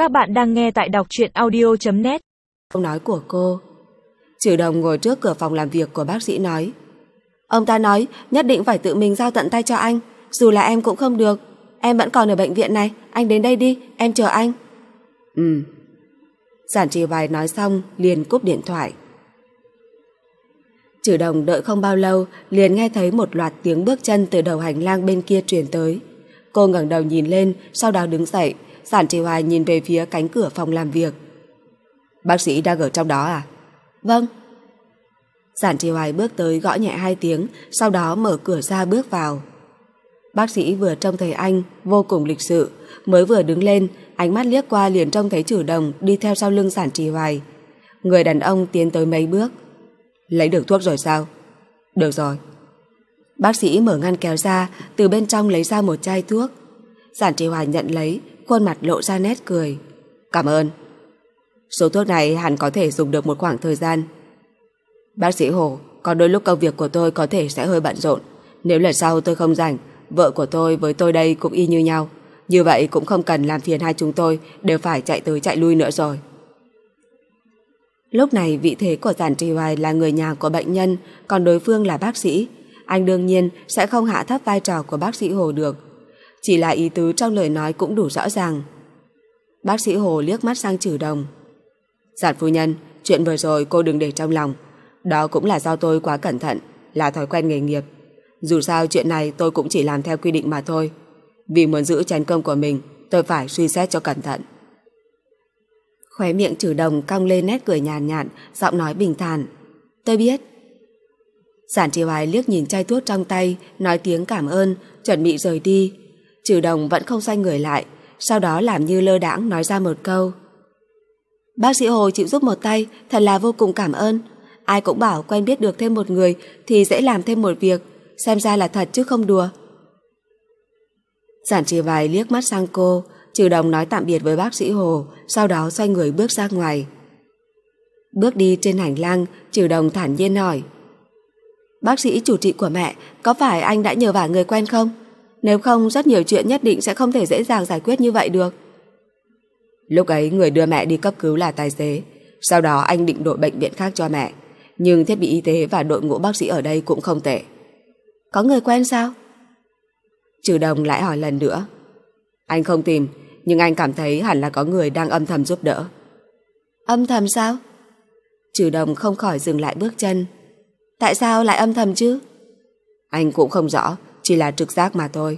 Các bạn đang nghe tại đọc truyện audio.net. Câu nói của cô. Trừ Đồng ngồi trước cửa phòng làm việc của bác sĩ nói: ông ta nói nhất định phải tự mình giao tận tay cho anh, dù là em cũng không được. Em vẫn còn ở bệnh viện này, anh đến đây đi, em chờ anh. Giản Trì Hoài nói xong liền cúp điện thoại. Trừ Đồng đợi không bao lâu liền nghe thấy một loạt tiếng bước chân từ đầu hành lang bên kia truyền tới. Cô ngẩng đầu nhìn lên, sau đó đứng dậy. Giản Trì Hoài nhìn về phía cánh cửa phòng làm việc. Bác sĩ đang ở trong đó à? Vâng. Giản Trì Hoài bước tới gõ nhẹ 2 tiếng, sau đó mở cửa ra bước vào. Bác sĩ vừa trông thấy anh vô cùng lịch sự, mới vừa đứng lên, ánh mắt liếc qua liền trông thấy Trừ Đồng đi theo sau lưng Giản Trì Hoài. Người đàn ông tiến tới mấy bước. Lấy được thuốc rồi sao? Được rồi. Bác sĩ mở ngăn kéo ra, từ bên trong lấy ra một chai thuốc. Giản Trì Hoài nhận lấy, khuôn mặt lộ ra nét cười. Cảm ơn. Số thuốc này hẳn có thể dùng được một khoảng thời gian. Bác sĩ Hồ, có đôi lúc công việc của tôi có thể sẽ hơi bận rộn. Nếu lần sau tôi không rảnh, vợ của tôi với tôi đây cũng y như nhau. Như vậy cũng không cần làm phiền hai chúng tôi đều phải chạy tới chạy lui nữa rồi. Lúc này vị thế của Giản Trì Hoài là người nhà của bệnh nhân, còn đối phương là bác sĩ. Anh đương nhiên sẽ không hạ thấp vai trò của bác sĩ Hồ được. Chỉ là ý tứ trong lời nói cũng đủ rõ ràng. Bác sĩ Hồ liếc mắt sang Trừ Đồng. Giản phu nhân, chuyện vừa rồi cô đừng để trong lòng. Đó cũng là do tôi quá cẩn thận, là thói quen nghề nghiệp. Dù sao chuyện này tôi cũng chỉ làm theo quy định mà thôi. Vì muốn giữ chén cơm của mình, tôi phải suy xét cho cẩn thận. Khóe miệng Trừ Đồng cong lên nét cười nhàn nhạt, giọng nói bình thản. Tôi biết. Giản Trì Hoài liếc nhìn chai thuốc trong tay, nói tiếng cảm ơn, chuẩn bị rời đi. Trừ Đồng vẫn không xoay người lại, sau đó làm như lơ đãng nói ra một câu. Bác sĩ Hồ chịu giúp một tay, thật là vô cùng cảm ơn. Ai cũng bảo quen biết được thêm một người thì dễ làm thêm một việc, xem ra là thật chứ không đùa. Giản Trì Hoài liếc mắt sang cô. Trừ Đồng nói tạm biệt với bác sĩ Hồ, sau đó xoay người bước ra ngoài. Bước đi trên hành lang, Trừ Đồng thản nhiên hỏi: Bác sĩ chủ trị của mẹ, có phải anh đã nhờ vả người quen không? Nếu không, rất nhiều chuyện nhất định sẽ không thể dễ dàng giải quyết như vậy được. Lúc ấy người đưa mẹ đi cấp cứu là tài xế, sau đó anh định đổi bệnh viện khác cho mẹ, nhưng thiết bị y tế và đội ngũ bác sĩ ở đây cũng không tệ. Có người quen sao? Trừ Đồng lại hỏi lần nữa. Anh không tìm, nhưng anh cảm thấy hẳn là có người đang âm thầm giúp đỡ. Âm thầm sao? Trừ Đồng không khỏi dừng lại bước chân. Tại sao lại âm thầm chứ? Anh cũng không rõ, chỉ là trực giác mà thôi.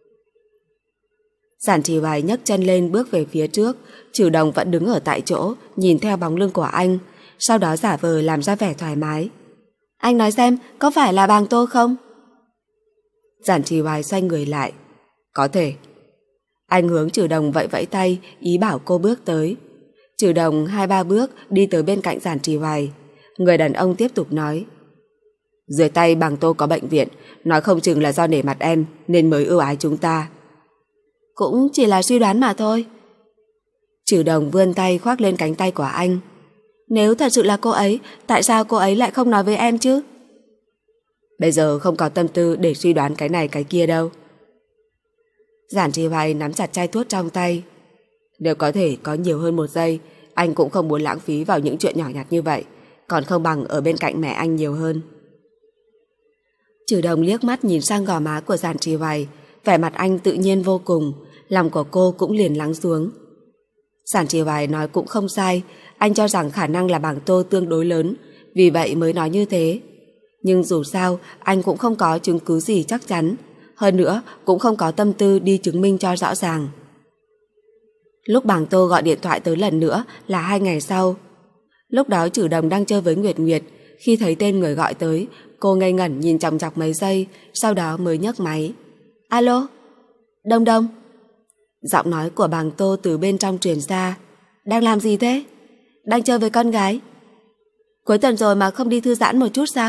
Giản Trì Hoài nhấc chân lên bước về phía trước. Trừ Đồng vẫn đứng ở tại chỗ, nhìn theo bóng lưng của anh, sau đó giả vờ làm ra vẻ thoải mái. Anh nói xem, có phải là Bàng Tô không? Giản Trì Hoài xoay người lại. Có thể. Anh hướng Trừ Đồng vẫy vẫy tay, ý bảo cô bước tới. Trừ Đồng 2-3 bước đi tới bên cạnh Giản Trì Hoài. Người đàn ông tiếp tục nói. Dưới tay Bàng Tô có bệnh viện, nói không chừng là do nể mặt em nên mới ưu ái chúng ta. Cũng chỉ là suy đoán mà thôi. Trừ Đồng vươn tay khoác lên cánh tay của anh. Nếu thật sự là cô ấy, tại sao cô ấy lại không nói với em chứ? Bây giờ không có tâm tư để suy đoán cái này cái kia đâu. Giản Trì Hoài nắm chặt chai thuốc trong tay. Nếu có thể có nhiều hơn 1 giây, anh cũng không muốn lãng phí vào những chuyện nhỏ nhặt như vậy, còn không bằng ở bên cạnh mẹ anh nhiều hơn. Trừ Đồng liếc mắt nhìn sang gò má của Giản Trì Hoài, vẻ mặt anh tự nhiên vô cùng, lòng của cô cũng liền lắng xuống. Giản Trì Hoài nói cũng không sai, anh cho rằng khả năng là Bàng Tô tương đối lớn, vì vậy mới nói như thế. Nhưng dù sao, anh cũng không có chứng cứ gì chắc chắn, hơn nữa cũng không có tâm tư đi chứng minh cho rõ ràng. Lúc Bàng Tô gọi điện thoại tới lần nữa là 2 ngày sau. Lúc đó Trừ Đồng đang chơi với Nguyệt Nguyệt, khi thấy tên người gọi tới, cô ngây ngẩn nhìn chòng chọc mấy giây, sau đó mới nhấc máy. Alo? Đông Đông? Giọng nói của Bàng Tô từ bên trong truyền ra. Đang làm gì thế? Đang chơi với con gái. Cuối tuần rồi mà không đi thư giãn một chút sao?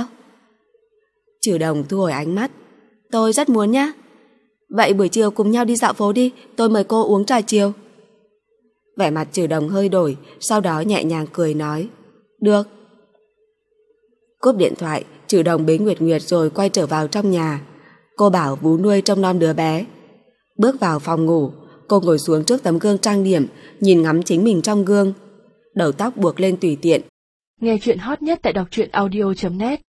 Trừ Đồng thu hồi ánh mắt. Tôi rất muốn nhá. Vậy buổi chiều cùng nhau đi dạo phố đi, tôi mời cô uống trà chiều. Vẻ mặt Trừ Đồng hơi đổi, sau đó nhẹ nhàng cười nói. Được. Cúp điện thoại, Trừ Đồng bế Nguyệt Nguyệt rồi quay trở vào trong nhà. Cô bảo vú nuôi trông nom đứa bé. Bước vào phòng ngủ, Cô ngồi xuống trước tấm gương trang điểm, nhìn ngắm chính mình trong gương. Đầu tóc buộc lên tùy tiện. Nghe chuyện hot nhất tại đọc truyện audio.net